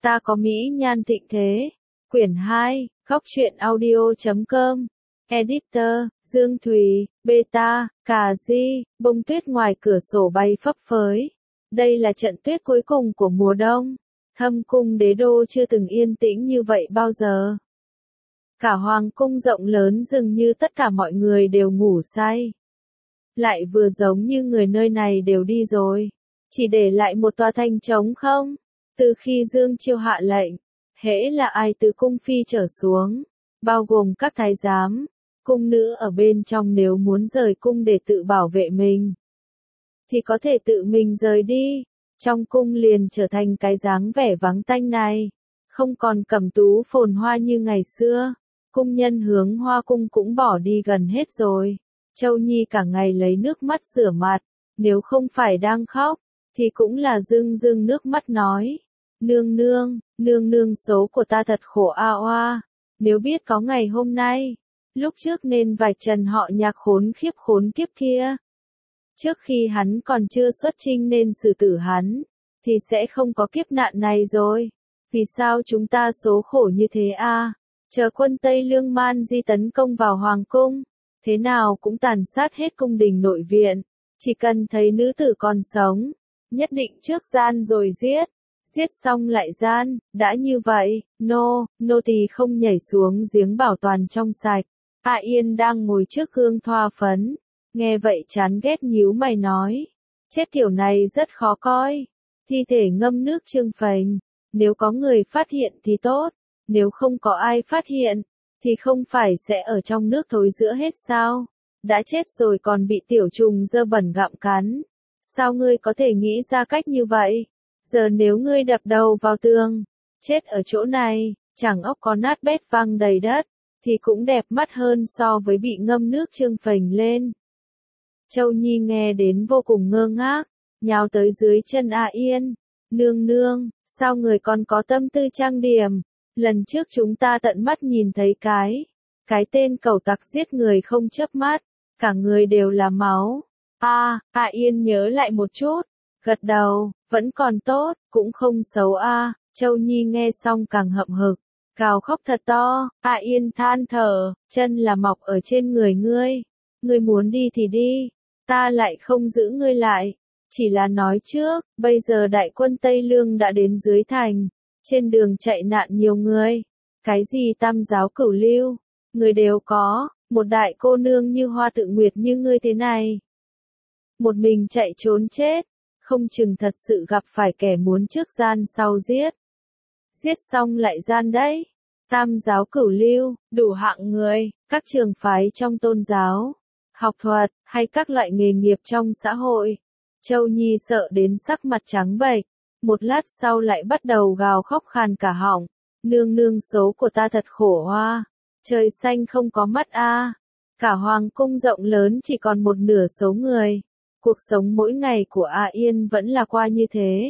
Ta có mỹ nhan thịnh thế. Quyển 2, góc truyện audio.com. Editor, Dương Thùy, Beta, Cà Di, bông tuyết ngoài cửa sổ bay phấp phới. Đây là trận tuyết cuối cùng của mùa đông. Thâm cung đế đô chưa từng yên tĩnh như vậy bao giờ. Cả hoàng cung rộng lớn dường như tất cả mọi người đều ngủ say. Lại vừa giống như người nơi này đều đi rồi. Chỉ để lại một tòa thành trống không. Từ khi Dương Chiêu hạ lệnh, hễ là ai từ cung phi trở xuống, bao gồm các thái giám, cung nữ ở bên trong nếu muốn rời cung để tự bảo vệ mình, thì có thể tự mình rời đi. Trong cung liền trở thành cái dáng vẻ vắng tanh này, không còn cẩm tú phồn hoa như ngày xưa. Cung nhân hướng Hoa cung cũng bỏ đi gần hết rồi. Châu Nhi cả ngày lấy nước mắt rửa mặt, nếu không phải đang khóc, thì cũng là rưng rưng nước mắt nói. Nương nương số của ta thật khổ a oa, nếu biết có ngày hôm nay, lúc trước nên vạch trần họ Nhạc khốn kiếp kia. Trước khi hắn còn chưa xuất chinh nên xử tử hắn, thì sẽ không có kiếp nạn này rồi. Vì sao chúng ta số khổ như thế a? Chờ quân Tây Lương Man Di tấn công vào hoàng cung, thế nào cũng tàn sát hết cung đình nội viện, chỉ cần thấy nữ tử còn sống, nhất định trước gian rồi giết xong lại gian, đã như vậy, nô tỳ không nhảy xuống giếng bảo toàn trong sạch. A Yên đang ngồi trước gương thoa phấn, nghe vậy chán ghét nhíu mày nói, chết kiểu này rất khó coi, thi thể ngâm nước trương phình, nếu có người phát hiện thì tốt, nếu không có ai phát hiện, thì không phải sẽ ở trong nước thối rữa hết sao, đã chết rồi còn bị tiểu trùng dơ bẩn gặm cắn, sao ngươi có thể nghĩ ra cách như vậy? Giờ nếu ngươi đập đầu vào tường, chết ở chỗ này, chẳng óc có nát bét văng đầy đất, thì cũng đẹp mắt hơn so với bị ngâm nước trương phình lên. Châu Nhi nghe đến vô cùng ngơ ngác, nhào tới dưới chân A Yên. Nương, sao người còn có tâm tư trang điểm? Lần trước chúng ta tận mắt nhìn thấy cái tên cẩu tặc giết người không chớp mắt, cả người đều là máu. A Yên nhớ lại một chút, gật đầu, vẫn còn tốt, cũng không xấu a. Châu Nhi nghe xong càng hậm hực, gào khóc thật to. A Yên than thở, chân là mọc ở trên người ngươi muốn đi thì đi, ta lại không giữ ngươi lại, chỉ là nói trước, bây giờ đại quân Tây Lương đã đến dưới thành, trên đường chạy nạn nhiều người, cái gì tam giáo cửu lưu, người đều có, một đại cô nương như Hoa Tự Nguyệt như ngươi thế này, một mình chạy trốn chết, không chừng thật sự gặp phải kẻ muốn trước gian sau giết xong lại gian đấy. Tam giáo cửu lưu, đủ hạng người, các trường phái trong tôn giáo, học thuật, hay các loại nghề nghiệp trong xã hội. Châu Nhi sợ đến sắc mặt trắng bệch, một lát sau lại bắt đầu gào khóc khàn cả họng. Nương số của ta thật khổ hoa, trời xanh không có mắt a. Cả hoàng cung rộng lớn chỉ còn một nửa số người. Cuộc sống mỗi ngày của A Yên vẫn là qua như thế.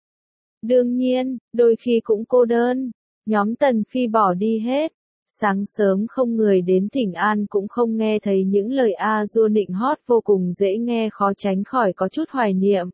Đương nhiên, đôi khi cũng cô đơn, nhóm Tần Phi bỏ đi hết. Sáng sớm không người đến thỉnh an cũng không nghe thấy những lời A dua nịnh hót vô cùng dễ nghe, khó tránh khỏi có chút hoài niệm.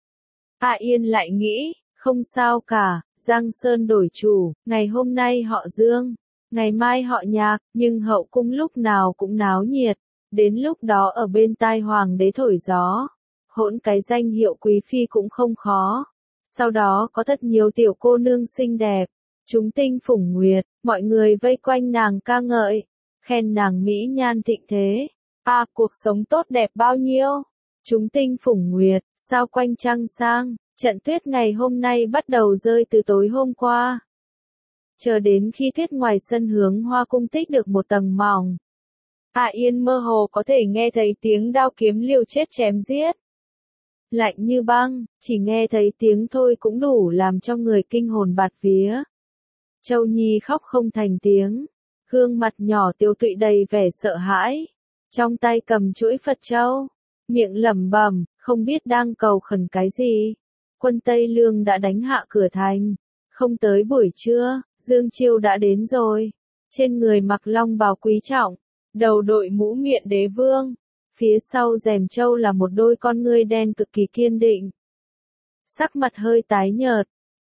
A Yên lại nghĩ, không sao cả, Giang Sơn đổi chủ, ngày hôm nay họ Dương, ngày mai họ Nhạc, nhưng hậu cung lúc nào cũng náo nhiệt, đến lúc đó ở bên tai hoàng đế thổi gió, hỗn cái danh hiệu quý phi cũng không khó. Sau đó có thật nhiều tiểu cô nương xinh đẹp, chúng tinh phủng nguyệt, mọi người vây quanh nàng ca ngợi, khen nàng mỹ nhan thịnh thế. Cuộc sống tốt đẹp bao nhiêu? Chúng tinh phủng nguyệt, sao quanh trăng sang, trận tuyết ngày hôm nay bắt đầu rơi từ tối hôm qua. Chờ đến khi tuyết ngoài sân hướng Hoa cung tích được một tầng mỏng. A Yên mơ hồ có thể nghe thấy tiếng đao kiếm liều chết chém giết. Lạnh như băng, chỉ nghe thấy tiếng thôi cũng đủ làm cho người kinh hồn bạt vía. Châu Nhi khóc không thành tiếng, gương mặt nhỏ tiêu tụy đầy vẻ sợ hãi, trong tay cầm chuỗi Phật châu, miệng lẩm bẩm, không biết đang cầu khẩn cái gì. Quân Tây Lương đã đánh hạ cửa thành, không tới buổi trưa, Dương Chiêu đã đến rồi, trên người mặc long bào quý trọng, đầu đội mũ miện đế vương. Phía sau rèm châu là một đôi con ngươi đen cực kỳ kiên định. Sắc mặt hơi tái nhợt,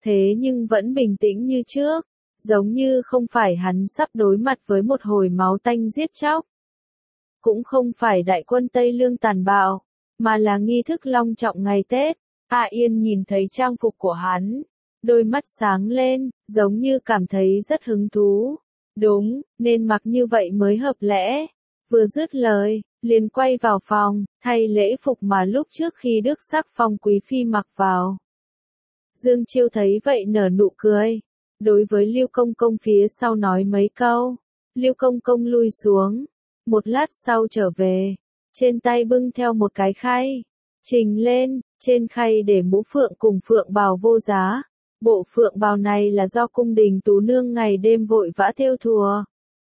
thế nhưng vẫn bình tĩnh như trước, giống như không phải hắn sắp đối mặt với một hồi máu tanh giết chóc. Cũng không phải đại quân Tây Lương tàn bạo, mà là nghi thức long trọng ngày Tết. A Yên nhìn thấy trang phục của hắn, đôi mắt sáng lên, giống như cảm thấy rất hứng thú. Đúng, nên mặc như vậy mới hợp lẽ. Vừa dứt lời, liền quay vào phòng, thay lễ phục mà lúc trước khi Đức Sắc Phong quý phi mặc vào. Dương Chiêu thấy vậy nở nụ cười, đối với Lưu Công Công phía sau nói mấy câu. Lưu Công Công lui xuống, một lát sau trở về, trên tay bưng theo một cái khay, trình lên, trên khay để mũ phượng cùng phượng bào vô giá. Bộ phượng bào này là do cung đình tú nương ngày đêm vội vã thêu thùa.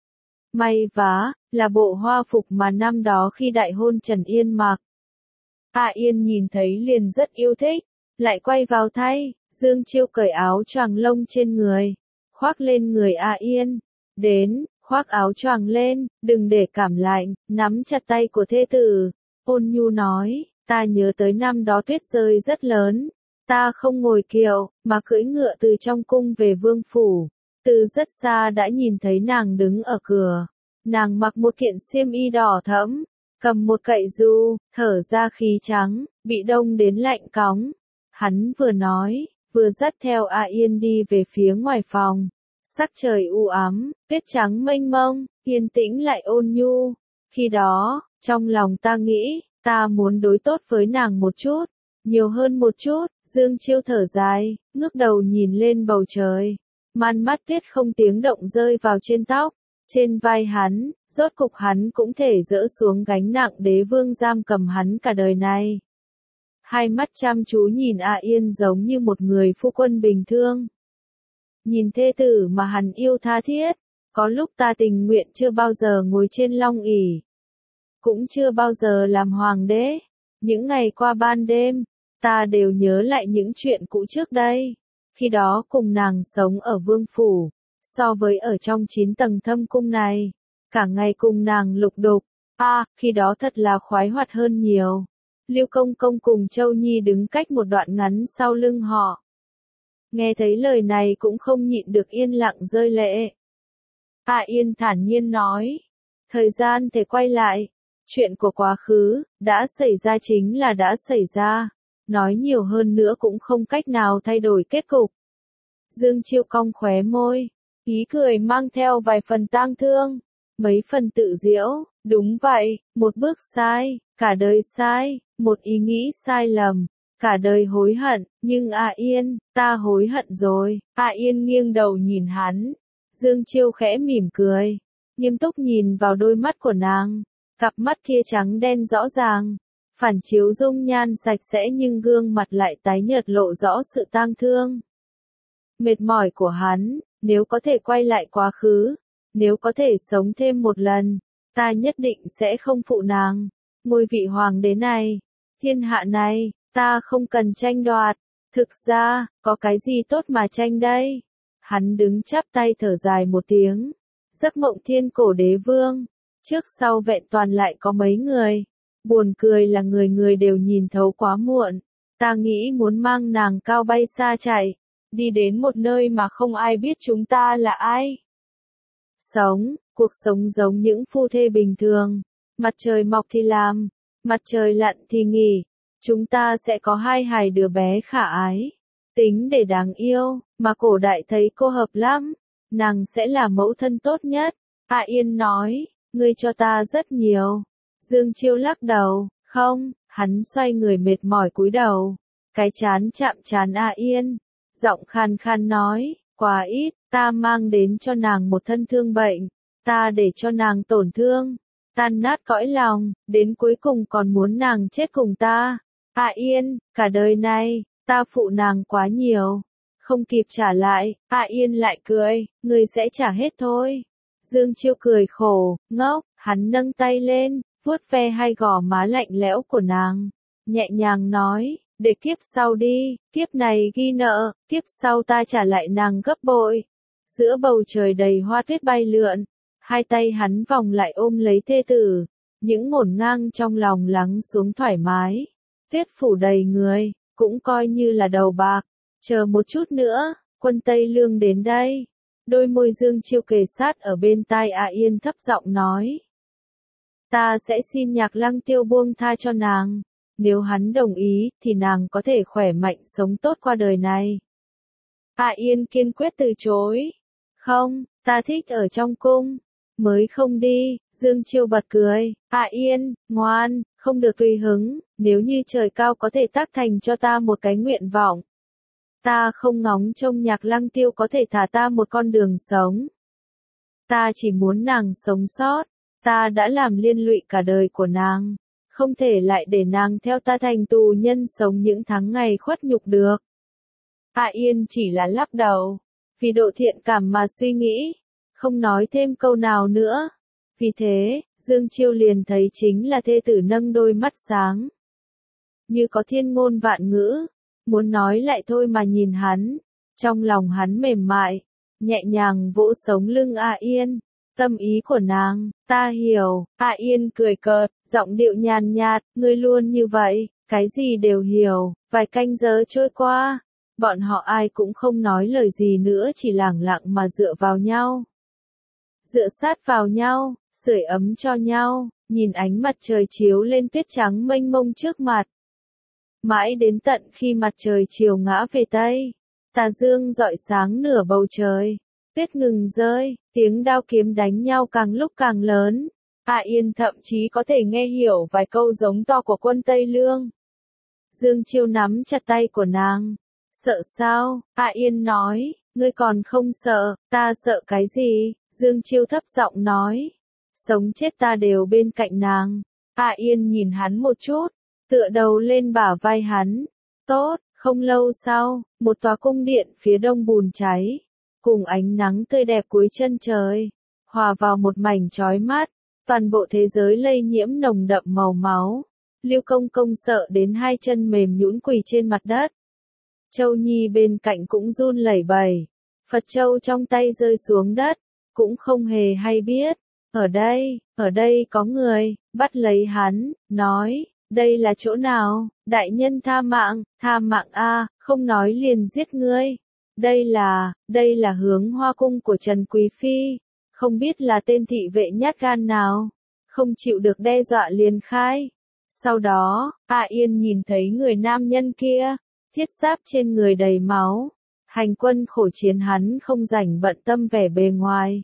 May vá, là bộ hoa phục mà năm đó khi đại hôn Trần Yên mặc. A Yên nhìn thấy liền rất yêu thích, lại quay vào thay, Dương Chiêu cởi áo choàng lông trên người, khoác lên người A Yên. Đến, khoác áo choàng lên, đừng để cảm lạnh, nắm chặt tay của thê tử. Ôn nhu nói, ta nhớ tới năm đó tuyết rơi rất lớn. Ta không ngồi kiệu, mà cưỡi ngựa từ trong cung về vương phủ. Từ rất xa đã nhìn thấy nàng đứng ở cửa. Nàng mặc một kiện xiêm y đỏ thẫm, cầm một cậy du, thở ra khí trắng, bị đông đến lạnh cóng. Hắn vừa nói, vừa dắt theo A Yên đi về phía ngoài phòng. Sắc trời u ám, tuyết trắng mênh mông, yên tĩnh lại ôn nhu. Khi đó, trong lòng ta nghĩ, ta muốn đối tốt với nàng một chút, nhiều hơn một chút. Dương Chiêu thở dài, ngước đầu nhìn lên bầu trời. Man mắt tuyết không tiếng động rơi vào trên tóc, trên vai hắn, rốt cục hắn cũng thể dỡ xuống gánh nặng đế vương giam cầm hắn cả đời này. Hai mắt chăm chú nhìn A Yên giống như một người phu quân bình thường. Nhìn thê tử mà hắn yêu tha thiết, có lúc ta tình nguyện chưa bao giờ ngồi trên long ỷ, cũng chưa bao giờ làm hoàng đế. Những ngày qua ban đêm, ta đều nhớ lại những chuyện cũ trước đây. Khi đó cùng nàng sống ở vương phủ, so với ở trong 9 tầng thâm cung này, cả ngày cùng nàng lục đục, khi đó thật là khoái hoạt hơn nhiều. Lưu Công Công cùng Châu Nhi đứng cách một đoạn ngắn sau lưng họ. Nghe thấy lời này cũng không nhịn được yên lặng rơi lệ. A Yên thản nhiên nói, thời gian thể quay lại, chuyện của quá khứ, đã xảy ra chính là đã xảy ra. Nói nhiều hơn nữa cũng không cách nào thay đổi kết cục. Dương Chiêu cong khóe môi, ý cười mang theo vài phần tang thương, mấy phần tự giễu. Đúng vậy, một bước sai, cả đời sai, một ý nghĩ sai lầm, cả đời hối hận. Nhưng A Yên, ta hối hận rồi. A Yên nghiêng đầu nhìn hắn. Dương Chiêu khẽ mỉm cười, nghiêm túc nhìn vào đôi mắt của nàng. Cặp mắt kia trắng đen rõ ràng, phản chiếu dung nhan sạch sẽ nhưng gương mặt lại tái nhợt lộ rõ sự tang thương. Mệt mỏi của hắn, nếu có thể quay lại quá khứ, nếu có thể sống thêm một lần, ta nhất định sẽ không phụ nàng. Ngôi vị hoàng đế này, thiên hạ này, ta không cần tranh đoạt. Thực ra, có cái gì tốt mà tranh đây? Hắn đứng chắp tay thở dài một tiếng. Giấc mộng thiên cổ đế vương, trước sau vẹn toàn lại có mấy người. Buồn cười là người người đều nhìn thấu quá muộn. Ta nghĩ muốn mang nàng cao bay xa chạy, đi đến một nơi mà không ai biết chúng ta là ai. Cuộc sống giống những phu thê bình thường. Mặt trời mọc thì làm, mặt trời lặn thì nghỉ. Chúng ta sẽ có 2 hài đứa bé khả ái, tính để đáng yêu, mà cổ đại thấy cô hợp lắm. Nàng sẽ là mẫu thân tốt nhất. A Yên nói, ngươi cho ta rất nhiều. Dương Chiêu lắc đầu, không. Hắn xoay người mệt mỏi cúi đầu, cái chán chạm chán A Yên, giọng khan khan nói, quá ít. Ta mang đến cho nàng một thân thương bệnh, ta để cho nàng tổn thương, tan nát cõi lòng, đến cuối cùng còn muốn nàng chết cùng ta. A Yên, cả đời này, ta phụ nàng quá nhiều, không kịp trả lại. A Yên lại cười, ngươi sẽ trả hết thôi. Dương Chiêu cười khổ, ngốc. Hắn nâng tay lên, vuốt ve hai gò má lạnh lẽo của nàng, nhẹ nhàng nói, để kiếp sau đi, kiếp này ghi nợ, kiếp sau ta trả lại nàng gấp bội. Giữa bầu trời đầy hoa tuyết bay lượn, hai tay hắn vòng lại ôm lấy thê tử, những ngổn ngang trong lòng lắng xuống thoải mái. Tuyết phủ đầy người, cũng coi như là đầu bạc. Chờ một chút nữa, Quân Tây Lương đến đây. Đôi môi Dương Chiêu kề sát ở bên tai A Yên thấp giọng nói. Ta sẽ xin Nhạc Lăng Tiêu buông tha cho nàng. Nếu hắn đồng ý, thì nàng có thể khỏe mạnh sống tốt qua đời này. A Yên kiên quyết từ chối. Không, ta thích ở trong cung. Mới không đi, Dương Chiêu bật cười. A Yên, ngoan, không được tùy hứng, nếu như trời cao có thể tác thành cho ta một cái nguyện vọng. Ta không ngóng trông Nhạc Lăng Tiêu có thể thả ta một con đường sống. Ta chỉ muốn nàng sống sót. Ta đã làm liên lụy cả đời của nàng. Không thể lại để nàng theo ta thành tù nhân sống những tháng ngày khuất nhục được. A Yên chỉ là lắc đầu. Vì độ thiện cảm mà suy nghĩ. Không nói thêm câu nào nữa. Vì thế, Dương Chiêu liền thấy chính là thê tử nâng đôi mắt sáng. Như có thiên ngôn vạn ngữ. Muốn nói lại thôi mà nhìn hắn. Trong lòng hắn mềm mại. Nhẹ nhàng vỗ sống lưng A Yên. Tâm ý của nàng, ta hiểu. A Yên cười cợt, giọng điệu nhàn nhạt, ngươi luôn như vậy, cái gì đều hiểu. Vài canh giờ trôi qua, bọn họ ai cũng không nói lời gì nữa, chỉ lẳng lặng mà dựa vào nhau. Dựa sát vào nhau, sưởi ấm cho nhau, nhìn ánh mặt trời chiếu lên tuyết trắng mênh mông trước mặt. Mãi đến tận khi mặt trời chiều ngã về Tây, tà dương rọi sáng nửa bầu trời. Tuyết ngừng rơi, tiếng đao kiếm đánh nhau càng lúc càng lớn. A Yên thậm chí có thể nghe hiểu vài câu giống to của Quân Tây Lương. Dương Chiêu nắm chặt tay của nàng. Sợ sao? A Yên nói, ngươi còn không sợ, ta sợ cái gì? Dương Chiêu thấp giọng nói. Sống chết ta đều bên cạnh nàng. A Yên nhìn hắn một chút, tựa đầu lên bả vai hắn. Tốt, không lâu sau, một tòa cung điện phía đông bùn cháy. Cùng ánh nắng tươi đẹp cuối chân trời, hòa vào một mảnh chói mắt, toàn bộ thế giới lây nhiễm nồng đậm màu máu. Lưu Công Công sợ đến hai chân mềm nhũn quỳ trên mặt đất. Châu Nhi bên cạnh cũng run lẩy bẩy, Phật châu trong tay rơi xuống đất, cũng không hề hay biết. Ở đây có người, bắt lấy hắn, nói, đây là chỗ nào, đại nhân tha mạng a, không nói liền giết ngươi. Đây là hướng Hoa cung của Trần Quý Phi, không biết là tên thị vệ nhát gan nào, không chịu được đe dọa liền khai. Sau đó, A Yên nhìn thấy người nam nhân kia, thiết giáp trên người đầy máu, hành quân khổ chiến hắn không rảnh bận tâm vẻ bề ngoài.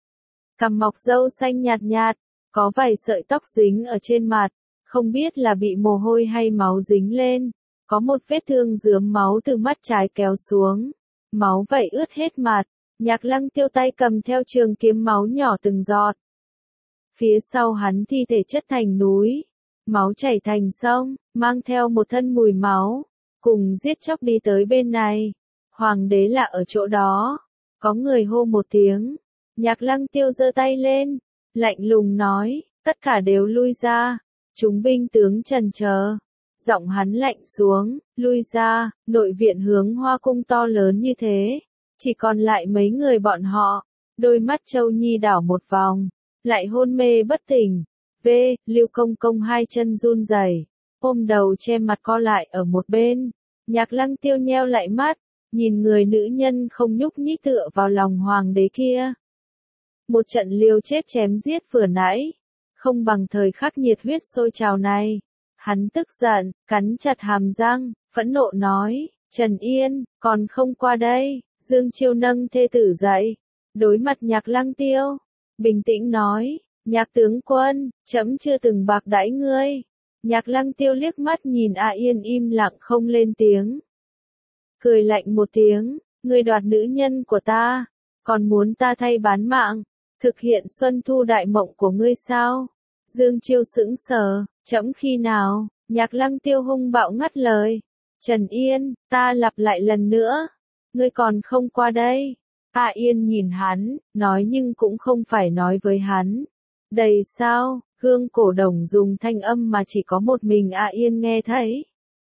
Cằm mọc râu xanh nhạt nhạt, có vài sợi tóc dính ở trên mặt, không biết là bị mồ hôi hay máu dính lên, có một vết thương rướm máu từ mắt trái kéo xuống. Máu vẩy ướt hết mặt, Nhạc Lăng Tiêu tay cầm theo trường kiếm máu nhỏ từng giọt. Phía sau hắn thi thể chất thành núi, máu chảy thành sông, mang theo một thân mùi máu, cùng giết chóc đi tới bên này. Hoàng đế là ở chỗ đó, có người hô một tiếng, Nhạc Lăng Tiêu giơ tay lên, lạnh lùng nói, tất cả đều lui ra, chúng binh tướng trần chờ. Giọng hắn lạnh xuống, lui ra, nội viện hướng Hoa cung to lớn như thế. Chỉ còn lại mấy người bọn họ. Đôi mắt Châu Nhi đảo một vòng, lại hôn mê bất tỉnh. Lưu Công Công hai chân run rẩy, ôm đầu che mặt co lại ở một bên. Nhạc Lăng Tiêu nheo lại mắt, nhìn người nữ nhân không nhúc nhích tựa vào lòng hoàng đế kia. Một trận liều chết chém giết vừa nãy, không bằng thời khắc nhiệt huyết sôi trào này. Hắn tức giận, cắn chặt hàm răng, phẫn nộ nói, Trần Yên, còn không qua đây. Dương Chiêu nâng thê tử dậy, đối mặt Nhạc Lăng Tiêu, bình tĩnh nói, Nhạc tướng quân, trẫm chưa từng bạc đãi ngươi. Nhạc Lăng Tiêu liếc mắt nhìn A Yên im lặng không lên tiếng. Cười lạnh một tiếng, ngươi đoạt nữ nhân của ta, còn muốn ta thay bán mạng, thực hiện xuân thu đại mộng của ngươi sao? Dương Chiêu sững sờ, trẫm khi nào? Nhạc Lăng Tiêu hung bạo ngắt lời. Trần Yên, ta lặp lại lần nữa, ngươi còn không qua đây. A Yên nhìn hắn, nói nhưng cũng không phải nói với hắn. Đầy sao, Gương Cổ Đồng dùng thanh âm mà chỉ có một mình A Yên nghe thấy.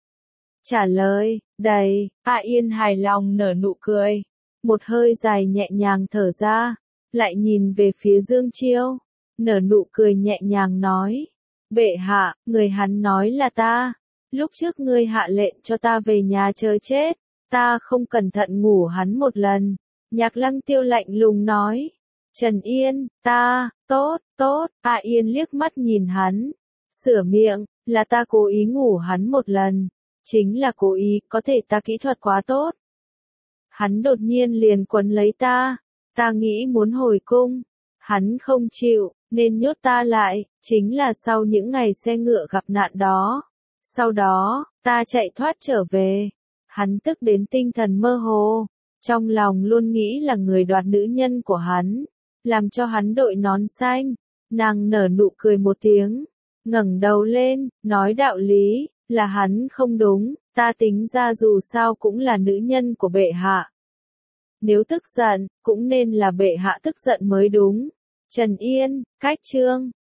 Trả lời, đầy, A Yên hài lòng nở nụ cười. Một hơi dài nhẹ nhàng thở ra, lại nhìn về phía Dương Chiêu, nở nụ cười nhẹ nhàng nói. Bệ hạ, người hắn nói là ta. Lúc trước ngươi hạ lệnh cho ta về nhà chờ chết, ta không cẩn thận ngủ hắn một lần. Nhạc Lăng Tiêu lạnh lùng nói. Trần Yên, tốt, Hạ Yên liếc mắt nhìn hắn. Sửa miệng, là ta cố ý ngủ hắn một lần. Chính là cố ý, có thể ta kỹ thuật quá tốt. Hắn đột nhiên liền quấn lấy ta. Ta nghĩ muốn hồi cung. Hắn không chịu, nên nhốt ta lại, chính là sau những ngày xe ngựa gặp nạn đó. Sau đó, ta chạy thoát trở về. Hắn tức đến tinh thần mơ hồ. Trong lòng luôn nghĩ là người đoạt nữ nhân của hắn. Làm cho hắn đội nón xanh. Nàng nở nụ cười một tiếng. Ngẩng đầu lên, nói đạo lý, là hắn không đúng. Ta tính ra dù sao cũng là nữ nhân của bệ hạ. Nếu tức giận, cũng nên là bệ hạ tức giận mới đúng. Trần Yên, cách chương.